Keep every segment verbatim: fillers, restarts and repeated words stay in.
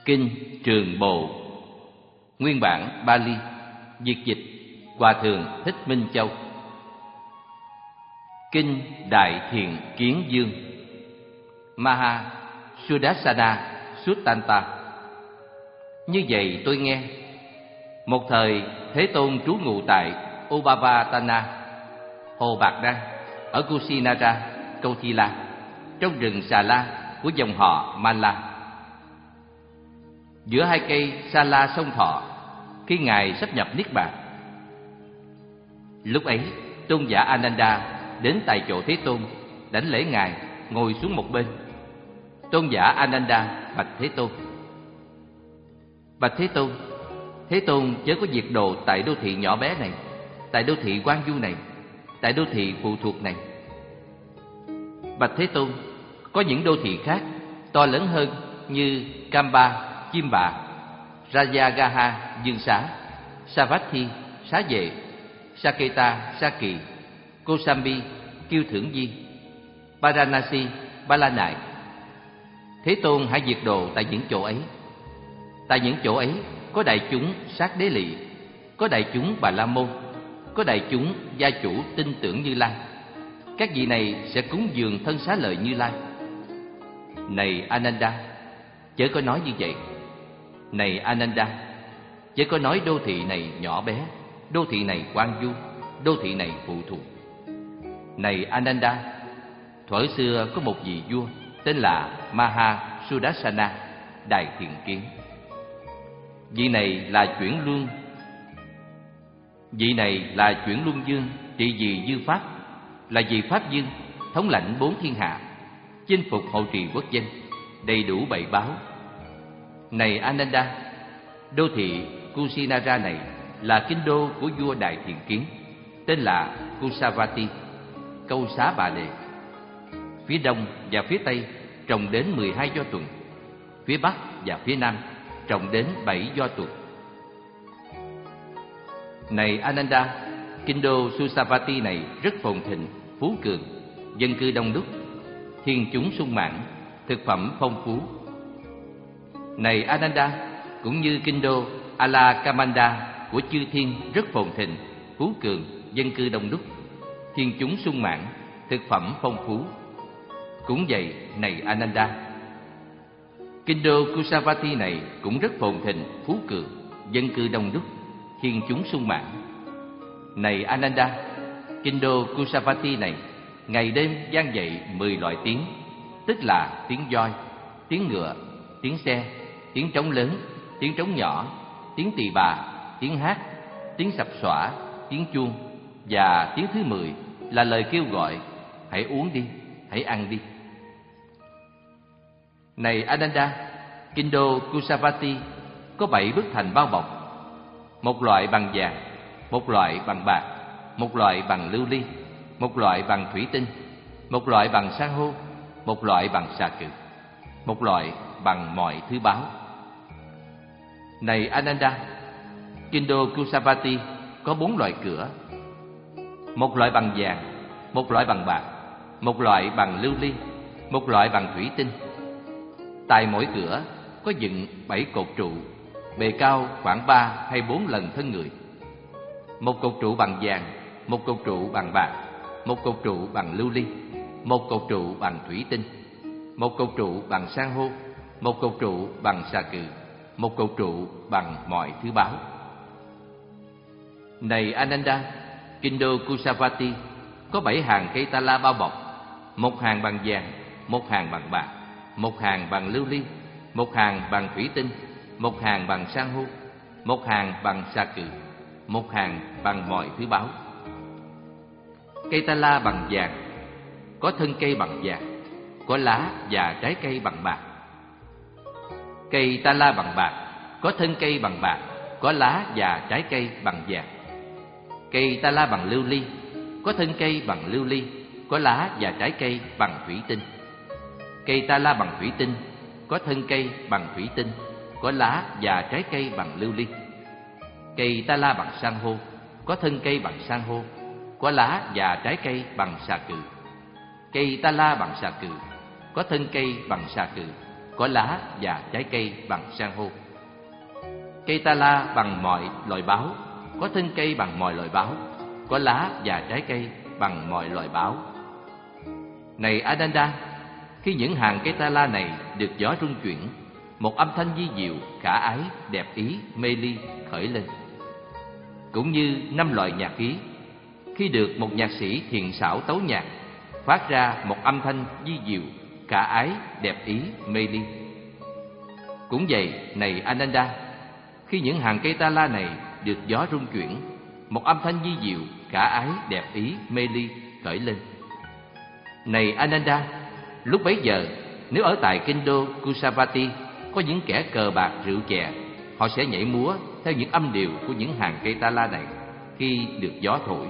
Kinh Trường Bộ, nguyên bản Bali, việt dịch Hòa thượng Thích Minh Châu. Kinh Đại Thiện Kiến Dương, Maha Sudarsana Suttanta. Như vậy tôi nghe, một thời Thế Tôn trú ngụ tại Upavatana, hồ Bạc Đăng, ở Kusinara, Kauthila, trong rừng Xà La của dòng họ Mala, giữa hai cây Sa La sông Thọ, khi ngài sắp nhập niết bàn. Lúc ấy, tôn giả Ananda đến tại chỗ Thế Tôn, đảnh lễ ngài, ngồi xuống một bên. Tôn giả Ananda bạch Thế Tôn: Bạch Thế Tôn, Thế Tôn chớ có diệt độ tại đô thị nhỏ bé này, tại đô thị Quan Du này, tại đô thị phụ thuộc này. Bạch Thế Tôn, có những đô thị khác to lớn hơn như Kamba, Chim Bạ, Rajagaha, Dương Xá, Savatthi, Xá Vệ, Saketa, Sa Kỳ, Kosambi, Kiêu Thưởng Di, Varanasi, Ba La Nại. Thế Tôn hãy diệt độ tại những chỗ ấy. Tại những chỗ ấy có đại chúng Sát Đế Lị, có đại chúng Bà La Môn, có đại chúng gia chủ tin tưởng Như Lai. Các vị này sẽ cúng dường thân xá lợi Như Lai. Này Ananda, chớ có nói như vậy. Này Ananda, chớ có nói đô thị này nhỏ bé, đô thị này Quan Du, đô thị này phụ thuộc. Này Ananda, thuở xưa có một vị vua tên là Maha Sudarsana, Đại Thiện Kiến. Vị này là chuyển luân Vị này là chuyển luân dương, trị vì dư pháp, là vị pháp dương, thống lãnh bốn thiên hạ, chinh phục hộ trì quốc dân, đầy đủ bảy báo. Này Ananda, đô thị Kusinara này là kinh đô của vua Đại Thiện Kiến, tên là Kusavati, Câu Xá Bà Đề. Phía đông và phía tây trồng đến mười hai do tuần, phía bắc và phía nam trồng đến bảy do tuần. Này Ananda, kinh đô Susavati này rất phồn thịnh, phú cường, dân cư đông đúc, thiên chúng sung mãn, thực phẩm phong phú. Này Ananda, cũng như kinh đô Alakamanda của chư thiên rất phồn thịnh, phú cường, dân cư đông đúc, thiên chúng sung mãn, thực phẩm phong phú. Cũng vậy, này Ananda, kinh đô Kusavati này cũng rất phồn thịnh, phú cường, dân cư đông đúc, thiên chúng sung mãn. Này Ananda, kinh đô Kusavati này ngày đêm vang dậy mười loại tiếng, tức là tiếng voi, tiếng ngựa, tiếng xe, tiếng trống lớn, tiếng trống nhỏ, tiếng tỳ bà, tiếng hát, tiếng sập xõa, tiếng chuông, và tiếng thứ mười là lời kêu gọi: hãy uống đi, hãy ăn đi. Này Ananda, kinh đô Kusavati có bảy bức thành bao bọc, một loại bằng vàng, một loại bằng bạc, một loại bằng lưu ly, một loại bằng thủy tinh, một loại bằng san hô, một loại bằng xà cừ, một loại bằng mọi thứ báu. Này Ananda, kinh đô Kusavati có bốn loại cửa, một loại bằng vàng, một loại bằng bạc, một loại bằng lưu ly, một loại bằng thủy tinh. Tại mỗi cửa có dựng bảy cột trụ, bề cao khoảng ba hay bốn lần thân người. Một cột trụ bằng vàng, một cột trụ bằng bạc, một cột trụ bằng lưu ly, một cột trụ bằng thủy tinh, một cột trụ bằng san hô, một cột trụ bằng xà cừ, một cột trụ bằng mọi thứ báu. Này Ananda, kinh đô Kusavati có bảy hàng cây ta la bao bọc, một hàng bằng vàng, một hàng bằng bạc, một hàng bằng lưu ly, một hàng bằng thủy tinh, một hàng bằng san hô, một hàng bằng xà cừ, một hàng bằng mọi thứ báu. Cây ta la bằng vàng có thân cây bằng vàng, có lá và trái cây bằng bạc. Cây ta la bằng bạc có thân cây bằng bạc, có lá và trái cây bằng vàng. Cây ta la bằng lưu ly có thân cây bằng lưu ly, có lá và trái cây bằng thủy tinh. Cây ta la bằng thủy tinh có thân cây bằng thủy tinh, có lá và trái cây bằng lưu ly. Cây ta la bằng san hô có thân cây bằng san hô, có lá và trái cây bằng xà cừ. Cây ta la bằng xà cừ có thân cây bằng xà cừ, có lá và trái cây bằng san hô. Cây ta la bằng mọi loại báo, có thân cây bằng mọi loại báo, có lá và trái cây bằng mọi loại báo. Này Ananda, khi những hàng cây ta la này được gió rung chuyển, một âm thanh vi diệu, khả ái, đẹp ý, mê ly khởi lên. Cũng như năm loại nhạc khí, khi được một nhạc sĩ thiền xảo tấu nhạc, phát ra một âm thanh vi diệu, khả ái, đẹp ý, mê ly. Cũng vậy, này Ananda, khi những hàng cây ta la này được gió rung chuyển, một âm thanh vi diệu, khả ái, đẹp ý, mê ly khởi lên. Này Ananda, lúc bấy giờ, nếu ở tại kinh đô Kusavati có những kẻ cờ bạc rượu chè, họ sẽ nhảy múa theo những âm điệu của những hàng cây ta la này khi được gió thổi.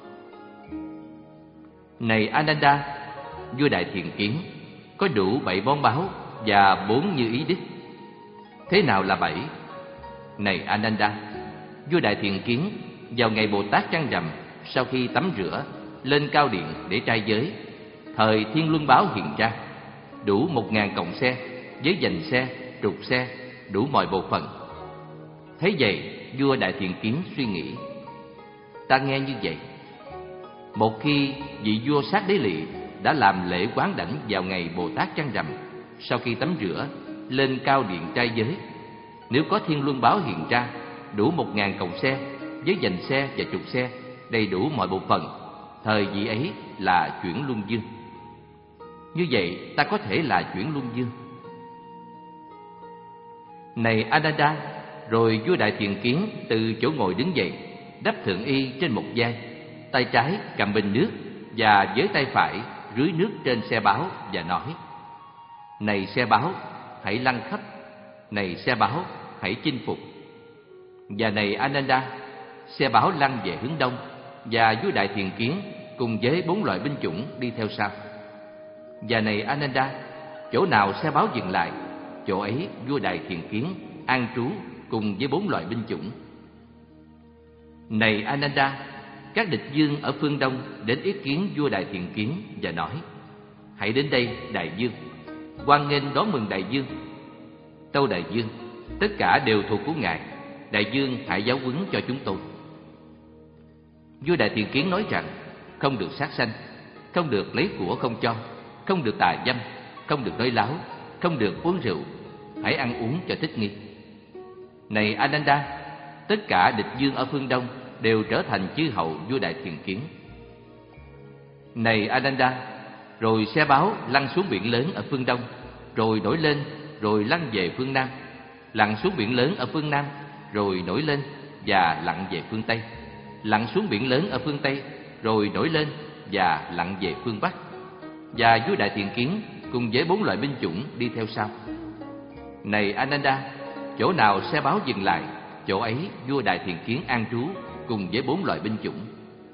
Này Ananda, vua Đại Thiện Kiến, có đủ bảy bón báo và bốn như ý đức. Thế nào là bảy? Này Ananda, vua Đại Thiện Kiến vào ngày Bồ Tát trăng rằm, sau khi tắm rửa, lên cao điện để trai giới, thời Thiên Luân Báo hiện ra, đủ một ngàn còng xe, với dành xe, trục xe, đủ mọi bộ phận. Thế vậy, vua Đại Thiện Kiến suy nghĩ, ta nghe như vậy. Một khi vị vua Sát Đế Lị đã làm lễ quán đảnh vào ngày Bồ Tát trăng rằm, sau khi tắm rửa, lên cao điện trai giới, nếu có Thiên Luân Báo hiện ra, đủ một ngàn còng xe, với dành xe và trục xe, đầy đủ mọi bộ phận, thời vị ấy là chuyển luân dương. Như vậy, ta có thể là chuyển luân dương. Này Ananda, rồi vua Đại Thiện Kiến từ chỗ ngồi đứng dậy, đắp thượng y trên một vai, tay trái cầm bình nước và với tay phải rưới nước trên xe báo và nói: Này xe báo, hãy lăn khắp. Này xe báo, hãy chinh phục. Và này Ananda, xe báo lăn về hướng đông, và vua Đại Thiện Kiến cùng với bốn loại binh chủng đi theo sau. Và này Ananda, chỗ nào xe báo dừng lại, chỗ ấy vua Đại Thiện Kiến an trú cùng với bốn loại binh chủng. Này Ananda, các địch dương ở phương đông đến ý kiến vua Đại Thiện Kiến và nói: Hãy đến đây, Đại Dương, hoan nghênh đón mừng Đại Dương. Tâu Đại Dương, tất cả đều thuộc của ngài. Đại Dương hãy giáo huấn cho chúng tôi. Vua Đại Thiện Kiến nói rằng: Không được sát sanh, không được lấy của không cho, không được tà dâm, không được nói láo, không được uống rượu. Hãy ăn uống cho thích nghi. Này Ananda, tất cả địch dương ở phương đông đều trở thành chư hầu vua Đại Thiện Kiến. Này Ananda, rồi xe báo lăn xuống biển lớn ở phương đông, rồi nổi lên, rồi lăn về phương nam, lặn xuống biển lớn ở phương nam, rồi nổi lên và lặn về phương tây, lặn xuống biển lớn ở phương tây, rồi nổi lên và lặn về phương bắc. Và vua Đại Thiện Kiến cùng với bốn loại binh chủng đi theo sau. Này Ananda, chỗ nào xe báo dừng lại, chỗ ấy vua Đại Thiện Kiến an trú cùng với bốn loại binh chủng.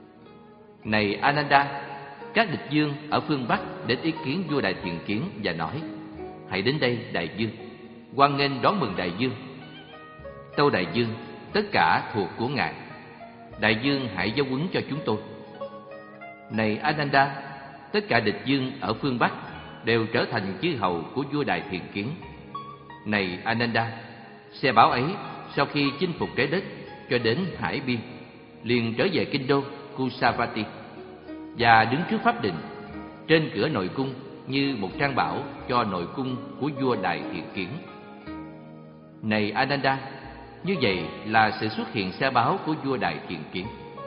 Này Ananda, các địch dương ở phương bắc đến ý kiến vua Đại Thiện Kiến và nói: Hãy đến đây, Đại Dương, hoan nghênh đón mừng Đại Dương. Tâu Đại Dương, tất cả thuộc của ngài. Đại Dương hãy giáo huấn cho chúng tôi. Này Ananda, tất cả địch dương ở phương bắc đều trở thành chư hầu của vua Đại Thiện Kiến. Này Ananda, xe báo ấy sau khi chinh phục trái đất cho đến hải biên, liền trở về kinh đô Kusavati và đứng trước pháp đình trên cửa nội cung như một trang bảo cho nội cung của vua Đại Thiện Kiến. Này Ananda, như vậy là sự xuất hiện xe báo của vua Đại Thiện Kiến.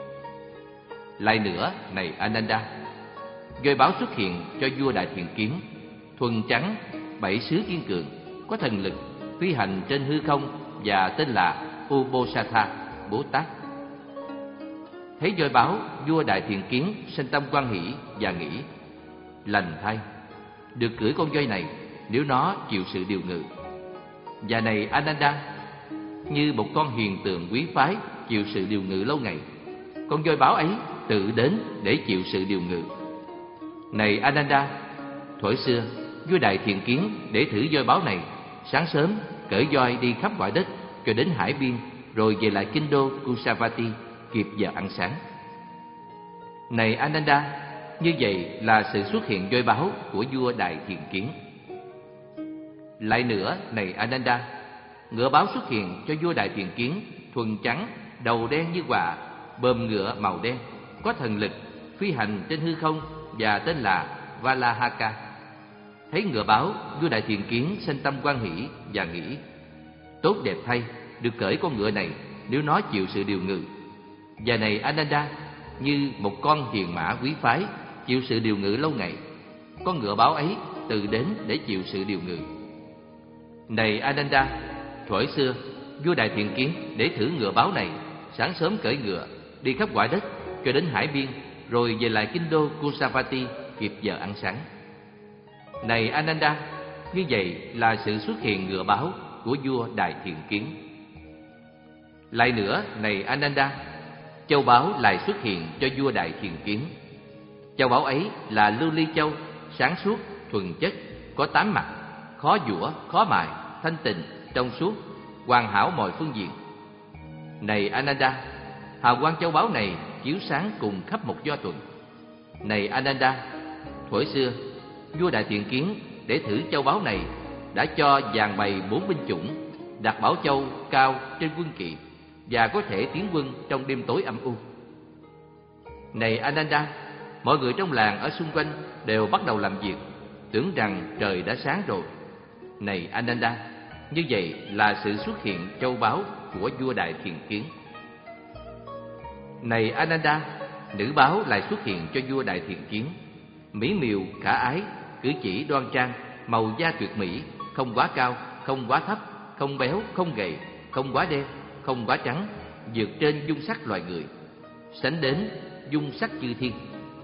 Lại nữa, này Ananda, voi báo xuất hiện cho vua Đại Thiện Kiến, thuần trắng, bảy sứ kiên cường, có thần lực, phi hành trên hư không và tên là Ubosatha, Bố Tát. Thấy voi báo, vua Đại Thiện Kiến sinh tâm hoan hỷ và nghĩ: Lành thay, được cưỡi con voi này nếu nó chịu sự điều ngự. Và này Ananda, như một con hiền tượng quý phái chịu sự điều ngự lâu ngày, con voi báo ấy tự đến để chịu sự điều ngự. Này Ananda, thuở xưa vua Đại Thiện Kiến để thử voi báo này, sáng sớm cởi voi đi khắp ngoại đất cho đến hải biên, rồi về lại kinh đô Kusavati kịp giờ ăn sáng. Này Ananda, như vậy là sự xuất hiện voi báo của vua Đại Thiện Kiến. Lại nữa, này Ananda, ngựa báo xuất hiện cho vua Đại Thiện Kiến, thuần trắng, đầu đen như quạ, bờm ngựa màu đen, có thần lực, phi hành trên hư không và tên là Valahaka. Thấy ngựa báo, vua Đại Thiện Kiến sinh tâm hoan hỷ và nghĩ: tốt đẹp thay, được cởi con ngựa này nếu nó chịu sự điều ngự. Và này Ananda, như một con hiền mã quý phái chịu sự điều ngự lâu ngày, con ngựa báo ấy từ đến để chịu sự điều ngự. Này Ananda, thuở xưa vua Đại Thiện Kiến để thử ngựa báo này, sáng sớm cởi ngựa đi khắp quả đất cho đến hải biên, rồi về lại kinh đô Kusavati kịp giờ ăn sáng. Này Ananda, như vậy là sự xuất hiện ngựa báo của vua Đại Thiện Kiến. Lại nữa, này Ananda, châu báu lại xuất hiện cho vua Đại Thiện Kiến. Châu báu ấy là lưu ly châu, sáng suốt, thuần chất, có tám mặt, khó giũa, khó mài, thanh tịnh, trong suốt, hoàn hảo mọi phương diện. Này Ananda, hào quang châu báu này chiếu sáng cùng khắp một do tuần. Này Ananda, thuở xưa vua Đại Thiện Kiến để thử châu báu này đã cho dàn bày bốn binh chủng, đặt bảo châu cao trên quân kỵ và có thể tiến quân trong đêm tối âm u. Này Ananda, mọi người trong làng ở xung quanh đều bắt đầu làm việc, tưởng rằng trời đã sáng rồi. Này Ananda, như vậy là sự xuất hiện châu báu của vua Đại Thiện Kiến. Này Ananda, nữ báo lại xuất hiện cho vua Đại Thiện Kiến, mỹ miều khả ái, cử chỉ đoan trang, màu da tuyệt mỹ, không quá cao, không quá thấp, không béo, không gầy, không quá đen, không quá trắng, vượt trên dung sắc loài người, sánh đến dung sắc chư thiên.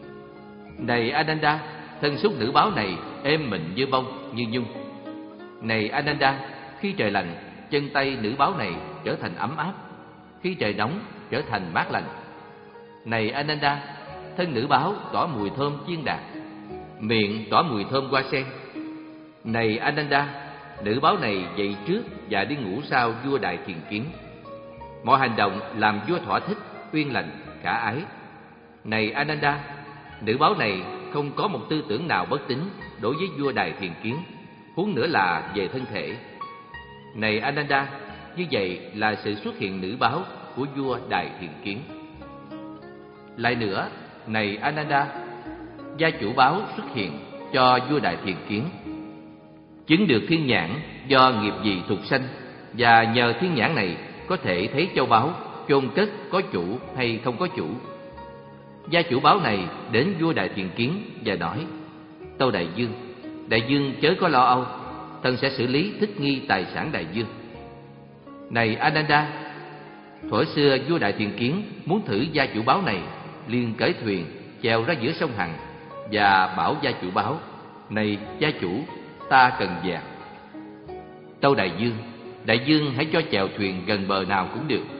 Này Ananda, thân xúc nữ báo này êm mịn như bông, như nhung. Này Ananda, khi trời lạnh, chân tay nữ báo này trở thành ấm áp, khi trời nóng trở thành mát lành. Này Ananda, thân nữ báo tỏa mùi thơm chiên đạt, miệng tỏa mùi thơm hoa sen. Này Ananda, nữ báo này dậy trước và đi ngủ sau vua Đại Thiện Kiến. Mọi hành động làm vua thỏa thích, uyên lành, khả ái. Này Ananda, nữ báo này không có một tư tưởng nào bất tín đối với vua Đại Thiện Kiến, huống nữa là về thân thể. Này Ananda, như vậy là sự xuất hiện nữ báo của vua Đại Thiện Kiến. Lại nữa, này Ananda, gia chủ báo xuất hiện cho vua Đại Thiện Kiến, chứng được thiên nhãn do nghiệp vị thuộc sanh, và nhờ thiên nhãn này có thể thấy châu báu chôn cất có chủ hay không có chủ. Gia chủ báo này đến vua Đại Thiện Kiến và nói: tâu đại vương, đại vương chớ có lo âu, thần sẽ xử lý thích nghi tài sản đại vương. Này Ananda, thuở xưa vua Đại Thiện Kiến muốn thử gia chủ báo này, liền cởi thuyền chèo ra giữa sông Hằng và bảo gia chủ báo: này gia chủ, ta cần vàng. Tâu đại vương, đại vương hãy cho chèo thuyền gần bờ nào cũng được.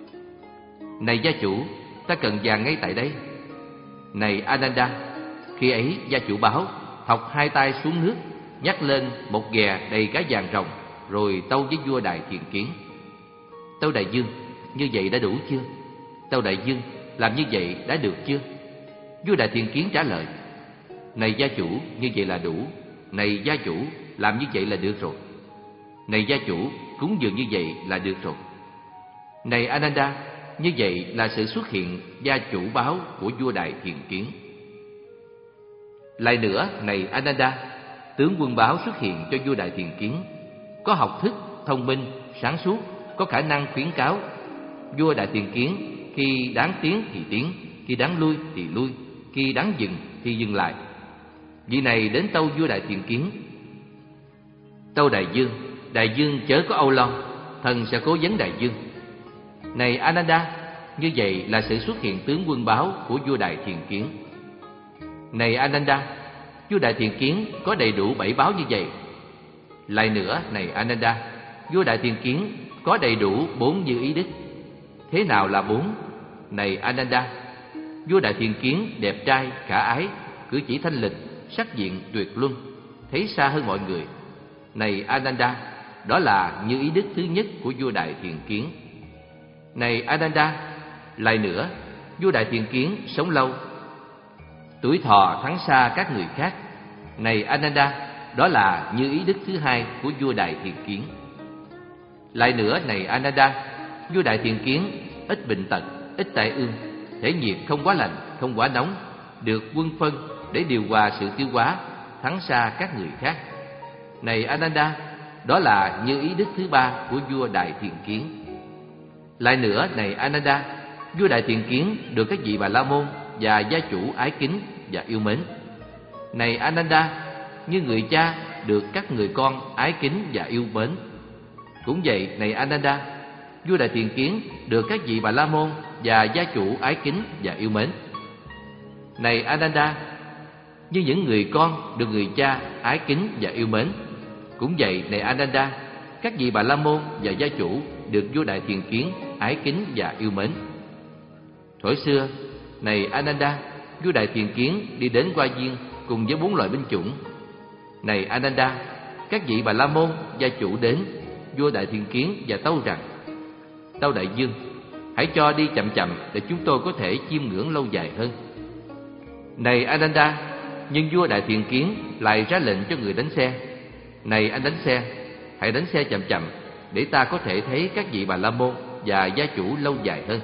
Này gia chủ, ta cần vàng ngay tại đây. Này Ananda, khi ấy gia chủ báo thọc hai tay xuống nước, nhắc lên một ghè đầy cá vàng ròng, rồi tâu với vua Đại Thiện Kiến: tâu đại vương, như vậy đã đủ chưa? Tâu đại vương, làm như vậy đã được chưa? Vua Đại Thiện Kiến trả lời: này gia chủ, như vậy là đủ. Này gia chủ, làm như vậy là được rồi. Này gia chủ, cúng dường như vậy là được rồi. Này Ananda, như vậy là sự xuất hiện gia chủ báo của vua Đại Thiện Kiến. Lại nữa, này Ananda, tướng quân báo xuất hiện cho vua Đại Thiện Kiến, có học thức, thông minh, sáng suốt, có khả năng khuyến cáo. Vua Đại Thiện Kiến khi đáng tiến thì tiến, khi đáng lui thì lui, khi đáng dừng thì dừng lại. Vị này đến tâu vua Đại Thiện Kiến: tâu đại vương, đại vương chớ có âu lo, thần sẽ cố vấn đại vương. Này Ananda, như vậy là sự xuất hiện tướng quân báo của vua Đại Thiện Kiến. Này Ananda, vua Đại Thiện Kiến có đầy đủ bảy báo như vậy. Lại nữa, này Ananda, vua Đại Thiện Kiến có đầy đủ bốn như ý đức. Thế nào là bốn? Này Ananda, vua Đại Thiện Kiến đẹp trai, khả ái, cử chỉ thanh lịch, sắc diện tuyệt luân, thấy xa hơn mọi người. Này Ananda, đó là như ý đức thứ nhất của vua Đại Thiện Kiến. Này Ananda, lại nữa, vua Đại Thiện Kiến sống lâu, tuổi thọ thắng xa các người khác. Này Ananda, đó là như ý đức thứ hai của vua Đại Thiện Kiến. Lại nữa này Ananda, vua Đại Thiện Kiến ít bệnh tật, ít tai ương, thể nhiệt không quá lạnh, không quá nóng, được quân phân để điều hòa sự tiêu hóa, thắng xa các người khác. Này Ananda, đó là như ý đức thứ ba của vua Đại Thiện Kiến. Lại nữa này Ananda, vua Đại Thiện Kiến được các vị Bà La Môn và gia chủ ái kính và yêu mến. Này Ananda, như người cha được các người con ái kính và yêu mến. Cũng vậy này Ananda, vua Đại Thiện Kiến được các vị Bà La Môn và gia chủ ái kính và yêu mến. Này Ananda, như những người con được người cha ái kính và yêu mến. Cũng vậy này Ananda, các vị Bà La Môn và gia chủ được vua Đại Thiện Kiến ái kính và yêu mến. Thuở xưa, này Ananda, vua Đại Thiện Kiến đi đến Hoa Viên cùng với bốn loại binh chủng. Này Ananda, các vị Bà La Môn gia chủ đến, vua Đại Thiện Kiến và tâu rằng: Tâu đại vương, hãy cho đi chậm chậm để chúng tôi có thể chiêm ngưỡng lâu dài hơn. Này Ananda, nhưng vua Đại Thiện Kiến lại ra lệnh cho người đánh xe: Này anh đánh xe, hãy đánh xe chậm chậm để ta có thể thấy các vị Bà La Môn và gia chủ lâu dài hơn.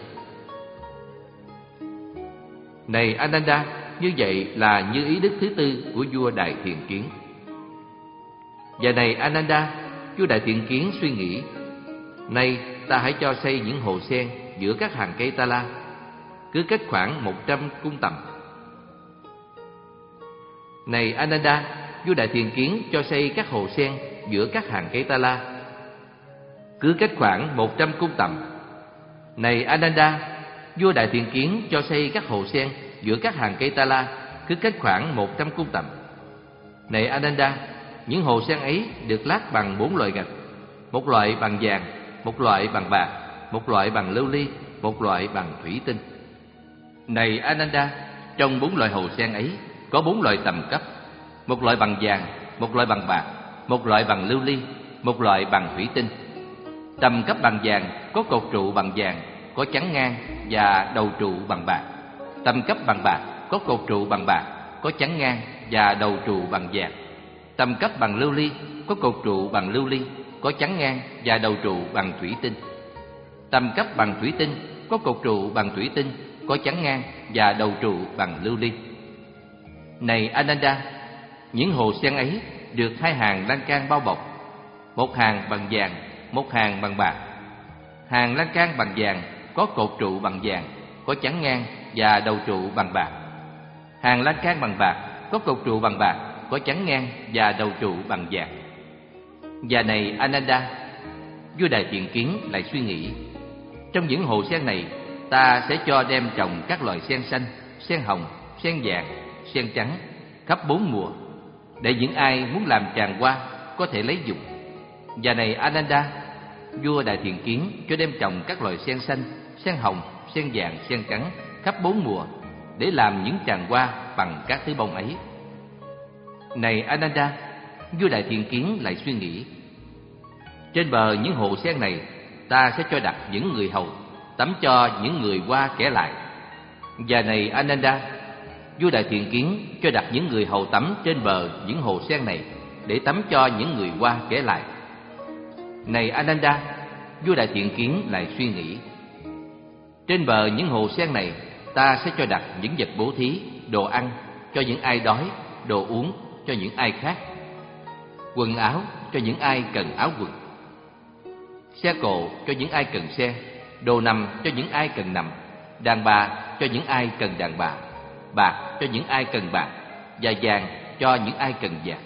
Này Ananda, như vậy là như ý đức thứ tư của vua Đại Thiện Kiến. Và này Ananda, vua Đại Thiện Kiến suy nghĩ: Nay ta hãy cho xây những hồ sen giữa các hàng cây ta la, cứ cách khoảng một trăm cung tầm. Này Ananda, vua Đại Thiện Kiến cho xây các hồ sen giữa các hàng cây ta la, cứ cách khoảng một trăm cung tầm. Này Ananda, vua Đại Thiện Kiến cho xây các hồ sen giữa các hàng cây ta la, cứ cách khoảng một trăm cung tầm. Này Ananda, những hồ sen ấy được lát bằng bốn loại gạch: một loại bằng vàng, một loại bằng bạc, một loại bằng lưu ly, một loại bằng thủy tinh. Này Ananda, trong bốn loại hồ sen ấy có bốn loại tầm cấp: một loại bằng vàng, một loại bằng bạc, một loại bằng lưu ly, một loại bằng thủy tinh. Tầm cấp bằng vàng có cột trụ bằng vàng, có chắn ngang và đầu trụ bằng bạc. Tầm cấp bằng bạc có cột trụ bằng bạc, có chắn ngang và đầu trụ bằng vàng. Tầm cấp bằng lưu ly có cột trụ bằng lưu ly, có chắn ngang và đầu trụ bằng thủy tinh. Tầm cấp bằng thủy tinh có cột trụ bằng thủy tinh, có chắn ngang và đầu trụ bằng lưu ly. Này Ananda, những hồ sen ấy được hai hàng lan can bao bọc: một hàng bằng vàng, một hàng bằng bạc. Hàng lan can bằng vàng có cột trụ bằng vàng, có chắn ngang và đầu trụ bằng bạc. Hàng lan can bằng bạc có cột trụ bằng bạc, có chắn ngang và đầu trụ bằng vàng. Và này Ananda, vua Đại Thiện Kiến lại suy nghĩ: Trong những hồ sen này, ta sẽ cho đem trồng các loại sen xanh, sen hồng, sen vàng, sen trắng khắp bốn mùa, để những ai muốn làm tràng hoa có thể lấy dùng. Và này Ananda, vua Đại Thiện Kiến cho đem trồng các loại sen xanh, sen hồng, sen vàng, sen trắng khắp bốn mùa, để làm những tràng hoa bằng các thứ bông ấy. Này Ananda, vua Đại Thiện Kiến lại suy nghĩ: Trên bờ những hồ sen này, ta sẽ cho đặt những người hầu tắm cho những người qua kẻ lại. Và này Ananda, vua Đại Thiện Kiến cho đặt những người hầu tắm trên bờ những hồ sen này, để tắm cho những người qua kẻ lại. Này Ananda, vua Đại Thiện Kiến lại suy nghĩ: Trên bờ những hồ sen này, ta sẽ cho đặt những vật bố thí, đồ ăn cho những ai đói, đồ uống cho những ai khác, quần áo cho những ai cần áo quần, xe cộ cho những ai cần xe, đồ nằm cho những ai cần nằm, đàn bà cho những ai cần đàn bà, bạc cho những ai cần bạc, và vàng cho những ai cần vàng.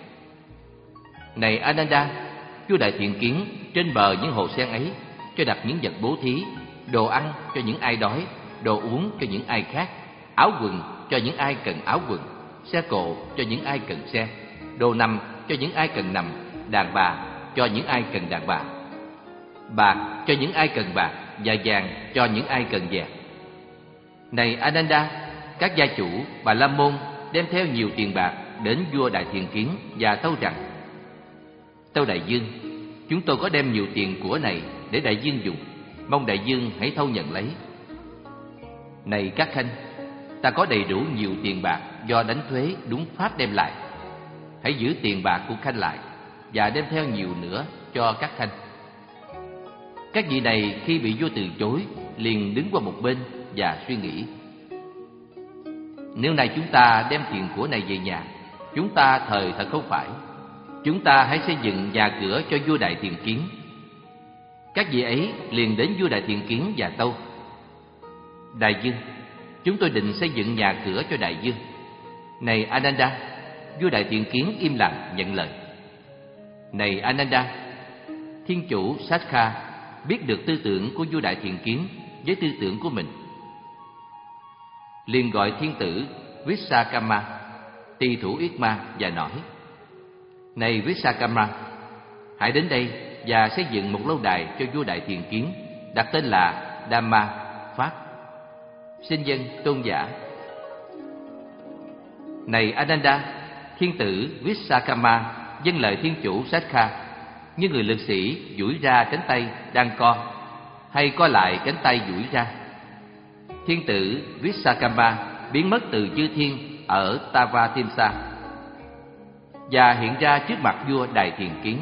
Này Ananda, vua Đại Thiện Kiến trên bờ những hồ sen ấy cho đặt những vật bố thí, đồ ăn cho những ai đói, đồ uống cho những ai khác, áo quần cho những ai cần áo quần, xe cộ cho những ai cần xe, đồ nằm cho những ai cần nằm, đàn bà cho những ai cần đàn bà, bạc cho những ai cần bạc, và vàng cho những ai cần vàng. Này Ananda, các gia chủ Bà La Môn đem theo nhiều tiền bạc đến vua Đại Thiện Kiến và tâu rằng: Tâu đại vương, chúng tôi có đem nhiều tiền của này để đại vương dùng, mong đại vương hãy thâu nhận lấy. Này các khanh, ta có đầy đủ nhiều tiền bạc do đánh thuế đúng pháp đem lại. hãy giữ tiền bạc của khanh lại và đem theo nhiều nữa cho các khanh. Các vị này khi bị vua từ chối, liền đứng qua một bên và suy nghĩ: nếu nay chúng ta đem tiền của này về nhà, chúng ta thời thật không phải. Chúng ta hãy xây dựng nhà cửa cho vua Đại Thiện Kiến. Các vị ấy liền đến vua Đại Thiện Kiến và tâu: Đại vương, chúng tôi định xây dựng nhà cửa cho đại vương. Này Ananda, vua Đại Thiện Kiến im lặng nhận lời. Này Ananda, thiên chủ Satkha biết được tư tưởng của vua Đại Thiện Kiến với tư tưởng của mình, liền gọi thiên tử Vissakama, tỳ thủ Yết Ma, và nói: Này Vissakama, hãy đến đây và xây dựng một lâu đài cho vua Đại Thiện Kiến, đặt tên là Dhamma Pháp. Xin dân tôn giả. Này Ananda, thiên tử Vissakama vâng lời thiên chủ Satkha, như người lực sĩ duỗi ra cánh tay đang co, hay co lại cánh tay duỗi ra. Thiên tử Vissakama biến mất từ chư thiên ở Tavatimsa và hiện ra trước mặt vua Đại Thiện Kiến.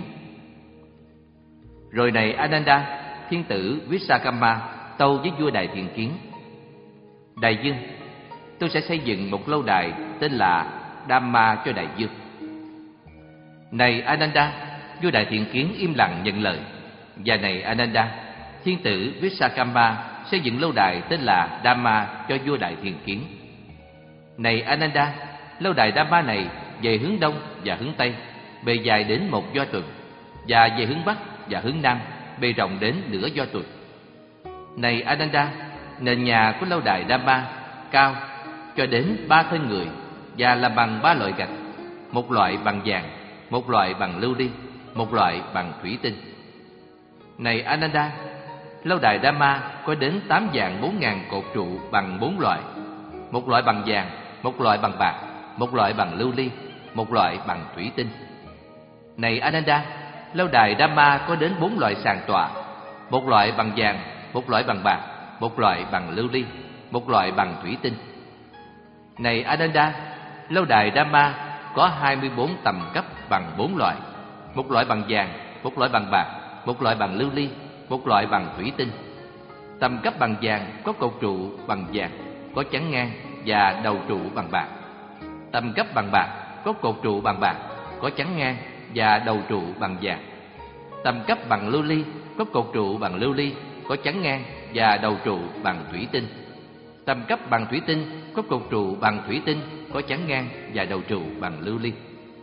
Rồi này Ananda, thiên tử Vissakama tâu với vua Đại Thiện Kiến: Đại vương, tôi sẽ xây dựng một lâu đài tên là Dhamma cho đại vương. Này Ananda, vua Đại Thiện Kiến im lặng nhận lời. Và này Ananda, thiên tử Vissakama xây dựng lâu đài tên là Dhamma cho vua Đại Thiện Kiến. Này Ananda, lâu đài Dhamma này về hướng đông và hướng tây, bề dài đến một do tuần, và về hướng bắc và hướng nam, bề rộng đến nửa do tuần. Này Ananda, nền nhà của lâu đài Dhamma cao cho đến ba thân người và làm bằng ba loại gạch: một loại bằng vàng, một loại bằng lưu ly, một loại bằng thủy tinh. Này Ananda, lâu đài Dhamma có đến tám vạn bốn ngàn cột trụ bằng bốn loại: một loại bằng vàng, một loại bằng bạc, một loại bằng lưu ly, một loại bằng thủy tinh. Này Ananda, lâu đài Dhamma có đến bốn loại sàn tọa: một loại bằng vàng, một loại bằng bạc, một loại bằng lưu ly, một loại bằng thủy tinh. Này Ananda, lâu đài Dhamma có hai mươi bốn tầm cấp bằng bốn loại: một loại bằng vàng, một loại bằng bạc, một loại bằng lưu ly, một loại bằng thủy tinh. Tầm cấp bằng vàng có cột trụ bằng vàng, có chắn ngang và đầu trụ bằng bạc. Tầm cấp bằng bạc có cột trụ bằng bạc, có chắn ngang và đầu trụ bằng vàng. Tầm cấp bằng lưu ly có cột trụ bằng lưu ly, có chắn ngang và đầu trụ bằng thủy tinh. Tầm cấp bằng thủy tinh có cột trụ bằng thủy tinh, có chắn ngang và đầu trụ bằng lưu ly.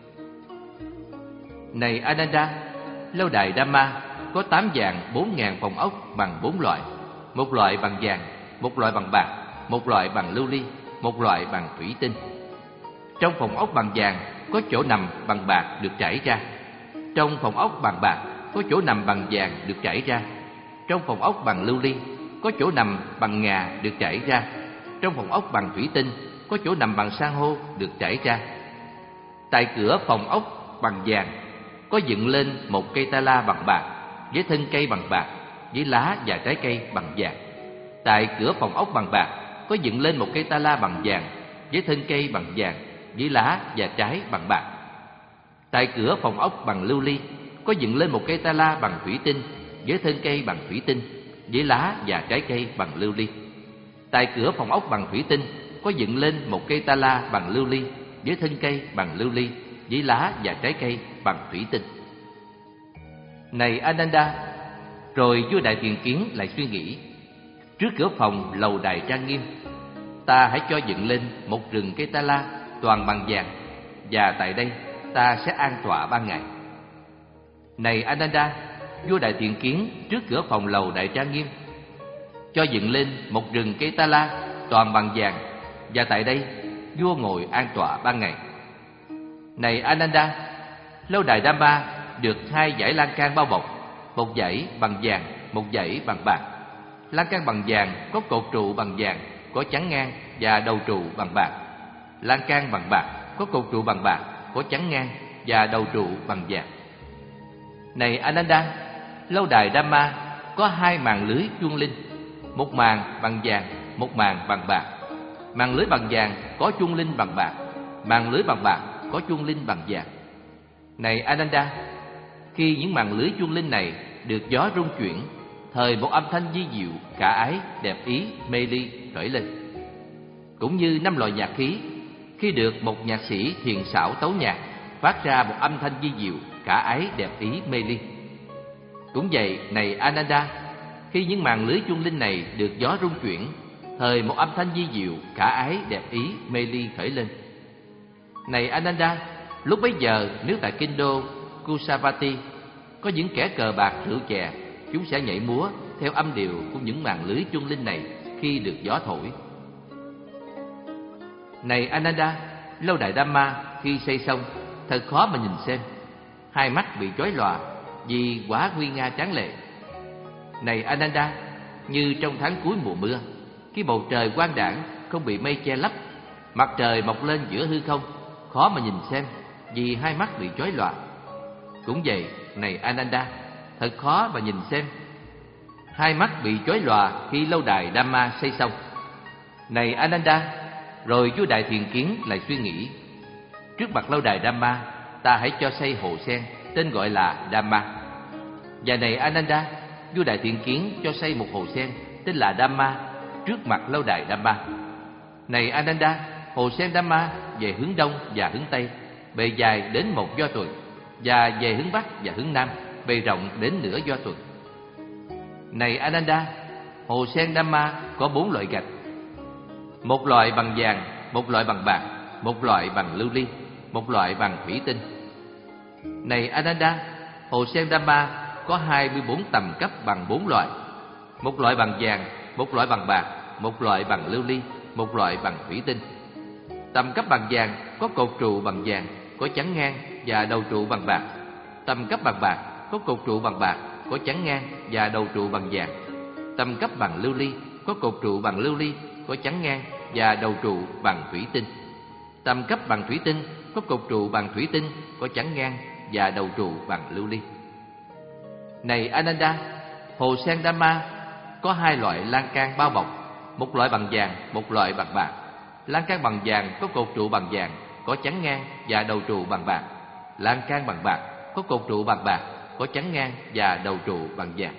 Này Ananda, lâu đài Dhamma có tám vạn bốn ngàn phòng ốc bằng bốn loại: một loại bằng vàng, một loại bằng bạc, một loại bằng lưu ly, một loại bằng thủy tinh. Trong phòng ốc bằng vàng có chỗ nằm bằng bạc được trải ra. Trong phòng ốc bằng bạc có chỗ nằm bằng vàng được trải ra. Trong phòng ốc bằng lưu ly có chỗ nằm bằng ngà được trải ra. Trong phòng ốc bằng thủy tinh có chỗ nằm bằng san hô được trải ra. Tại cửa phòng ốc bằng vàng có dựng lên một cây ta la bằng bạc, với thân cây bằng bạc, với lá và trái cây bằng vàng. Tại cửa phòng ốc bằng bạc có dựng lên một cây ta la bằng vàng, với thân cây bằng vàng, với lá và trái bằng bạc. Tại cửa phòng ốc bằng lưu ly có dựng lên một cây ta la bằng thủy tinh, với thân cây bằng thủy tinh, với lá và trái cây bằng lưu ly. Tại cửa phòng ốc bằng thủy tinh có dựng lên một cây ta la bằng lưu ly, với thân cây bằng lưu ly, với lá và trái cây bằng thủy tinh. Này Ananda, rồi vua Đại Thiện Kiến lại suy nghĩ: trước cửa phòng lầu đài trang nghiêm, ta hãy cho dựng lên một rừng cây ta la toàn bằng vàng, và tại đây ta sẽ an tọa ban ngày. Này Ananda, vua Đại Thiện Kiến trước cửa phòng lầu đại trang nghiêm cho dựng lên một rừng cây ta la toàn bằng vàng, và tại đây vua ngồi an tọa ban ngày. Này Ananda, lâu đài Dhamma được hai dãy lan can bao bọc, một dãy bằng vàng, một dãy bằng bạc. Lan can bằng vàng có cột trụ bằng vàng, có chắn ngang và đầu trụ bằng bạc. Lan can bằng bạc có cột trụ bằng bạc, có chắn ngang và đầu trụ bằng vàng. Này Ananda, lâu đài Dhamma có hai màn lưới chuông linh, một màn bằng vàng, một màn bằng bạc. Màn lưới bằng vàng có chuông linh bằng bạc, màn lưới bằng bạc có chuông linh bằng vàng. Này Ananda, khi những màn lưới chuông linh này được gió rung chuyển, thời một âm thanh vi diệu, khả ái, đẹp ý, mê ly khởi lên. Cũng như năm loại nhạc khí, khi được một nhạc sĩ thiền xảo tấu nhạc, phát ra một âm thanh vi diệu, khả ái, đẹp ý, mê ly. Cũng vậy, này Ananda, khi những màn lưới chuông linh này được gió rung chuyển, thời một âm thanh vi diệu, khả ái, đẹp ý, mê ly khởi lên. Này Ananda, lúc bấy giờ nếu tại kinh đô Kusavati có những kẻ cờ bạc rượu chè, chúng sẽ nhảy múa theo âm điệu của những màn lưới chuông linh này khi được gió thổi. Này Ananda, lâu đài Dhamma khi xây xong thật khó mà nhìn xem, hai mắt bị chói lòa vì quả nguy nga tráng lệ. Này Ananda, như trong tháng cuối mùa mưa, khi bầu trời quang đãng không bị mây che lấp, mặt trời mọc lên giữa hư không, khó mà nhìn xem vì hai mắt bị chói lòa. Cũng vậy, này Ananda, thật khó mà nhìn xem, hai mắt bị chói lòa khi lâu đài Dhamma xây xong. Này Ananda, rồi vua Đại Thiền Kiến lại suy nghĩ, trước mặt lâu đài Dhamma, ta hãy cho xây hồ sen tên gọi là Dhamma. Và này Ananda, vua Đại Thiện Kiến cho xây một hồ sen tên là Dhamma trước mặt lâu đài Dhamma. Này Ananda, hồ sen Dhamma về hướng đông và hướng tây, bề dài đến một do tuần, và về hướng bắc và hướng nam, bề rộng đến nửa do tuần. Này Ananda, hồ sen Dhamma có bốn loại gạch, một loại bằng vàng, một loại bằng bạc, một loại bằng lưu ly, một loại bằng thủy tinh. Này Ananda, hồ sen Dhamma có hai mươi bốn tầm cấp bằng bốn loại, một loại bằng vàng, một loại bằng bạc, một loại bằng lưu ly, một loại bằng thủy tinh. Tầm cấp bằng vàng có cột trụ bằng vàng, có chắn ngang và đầu trụ bằng bạc. Tầm cấp bằng bạc có cột trụ bằng bạc, có chắn ngang và đầu trụ bằng vàng. Tầm cấp bằng lưu ly có cột trụ bằng lưu ly, có chắn ngang và đầu trụ bằng thủy tinh. Tầm cấp bằng thủy tinh có cột trụ bằng thủy tinh, có chắn ngang và đầu trụ bằng lưu ly. Này Ananda, hồ sen Dhamma có hai loại lan can bao bọc, một loại bằng vàng, một loại bằng bạc. Lan can bằng vàng có cột trụ bằng vàng, có chắn ngang và đầu trụ bằng bạc. Lan can bằng bạc có cột trụ bằng bạc, có chắn ngang và đầu trụ bằng vàng.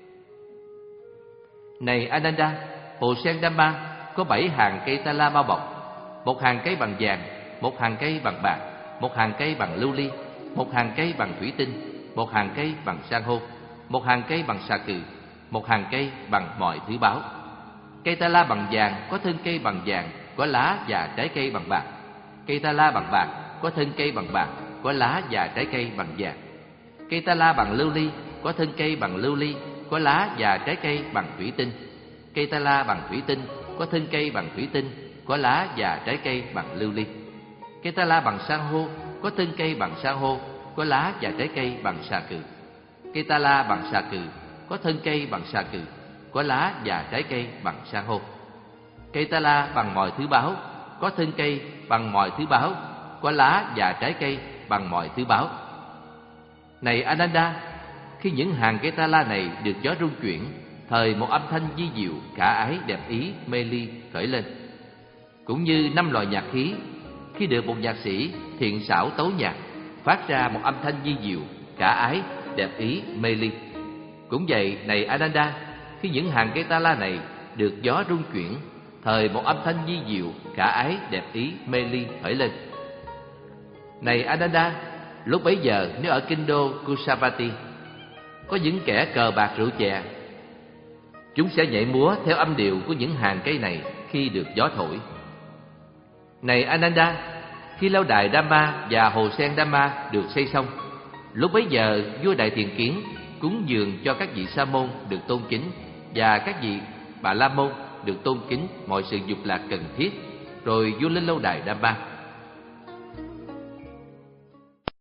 Này Ananda, hồ sen Dhamma có bảy hàng cây ta la bao bọc, một hàng cây bằng vàng, một hàng cây bằng bạc, một hàng cây bằng lưu ly, một hàng cây bằng thủy tinh, một hàng cây bằng san hô, một hàng cây bằng xà cừ, một hàng cây bằng mọi thứ báu. Cây ta la bằng vàng có thân cây bằng vàng, có lá và trái cây bằng bạc. Cây ta la bằng bạc có thân cây bằng bạc, có lá và trái cây bằng vàng. Cây ta la bằng lưu ly có thân cây bằng lưu ly, có lá và trái cây bằng thủy tinh. Cây ta la bằng thủy tinh có thân cây bằng thủy tinh, có lá và trái cây bằng lưu ly. Cây ta la bằng san hô có thân cây bằng san hô, có lá và trái cây bằng xà cừ. Cây ta la bằng xà cừ có thân cây bằng xà cừ, có lá và trái cây bằng san hô. Cây ta la bằng mọi thứ báu có thân cây bằng mọi thứ báu, có lá và trái cây bằng mọi thứ báu. Này Ananda, khi những hàng cây ta la này được gió rung chuyển, thời một âm thanh vi diệu, khả ái, đẹp ý, mê ly khởi lên. Cũng như năm loại nhạc khí, khi được một nhạc sĩ thiện xảo tấu nhạc, phát ra một âm thanh vi diệu, khả ái, đẹp ý, mê ly. Cũng vậy, này Ananda, khi những hàng cây ta la này được gió rung chuyển, thời một âm thanh vi diệu, khả ái, đẹp ý, mê ly khởi lên. Này Ananda, lúc bấy giờ nếu ở kinh đô Kusavati có những kẻ cờ bạc rượu chè, chúng sẽ nhảy múa theo âm điệu của những hàng cây này khi được gió thổi. Này Ananda, khi lâu đài Dhamma và hồ sen Dhamma được xây xong, lúc bấy giờ vua Đại Thiện Kiến cúng dường cho các vị sa môn được tôn kính và các vị bà la môn được tôn kính mọi sự dục lạc cần thiết, rồi vua lên lâu đài Dhamma.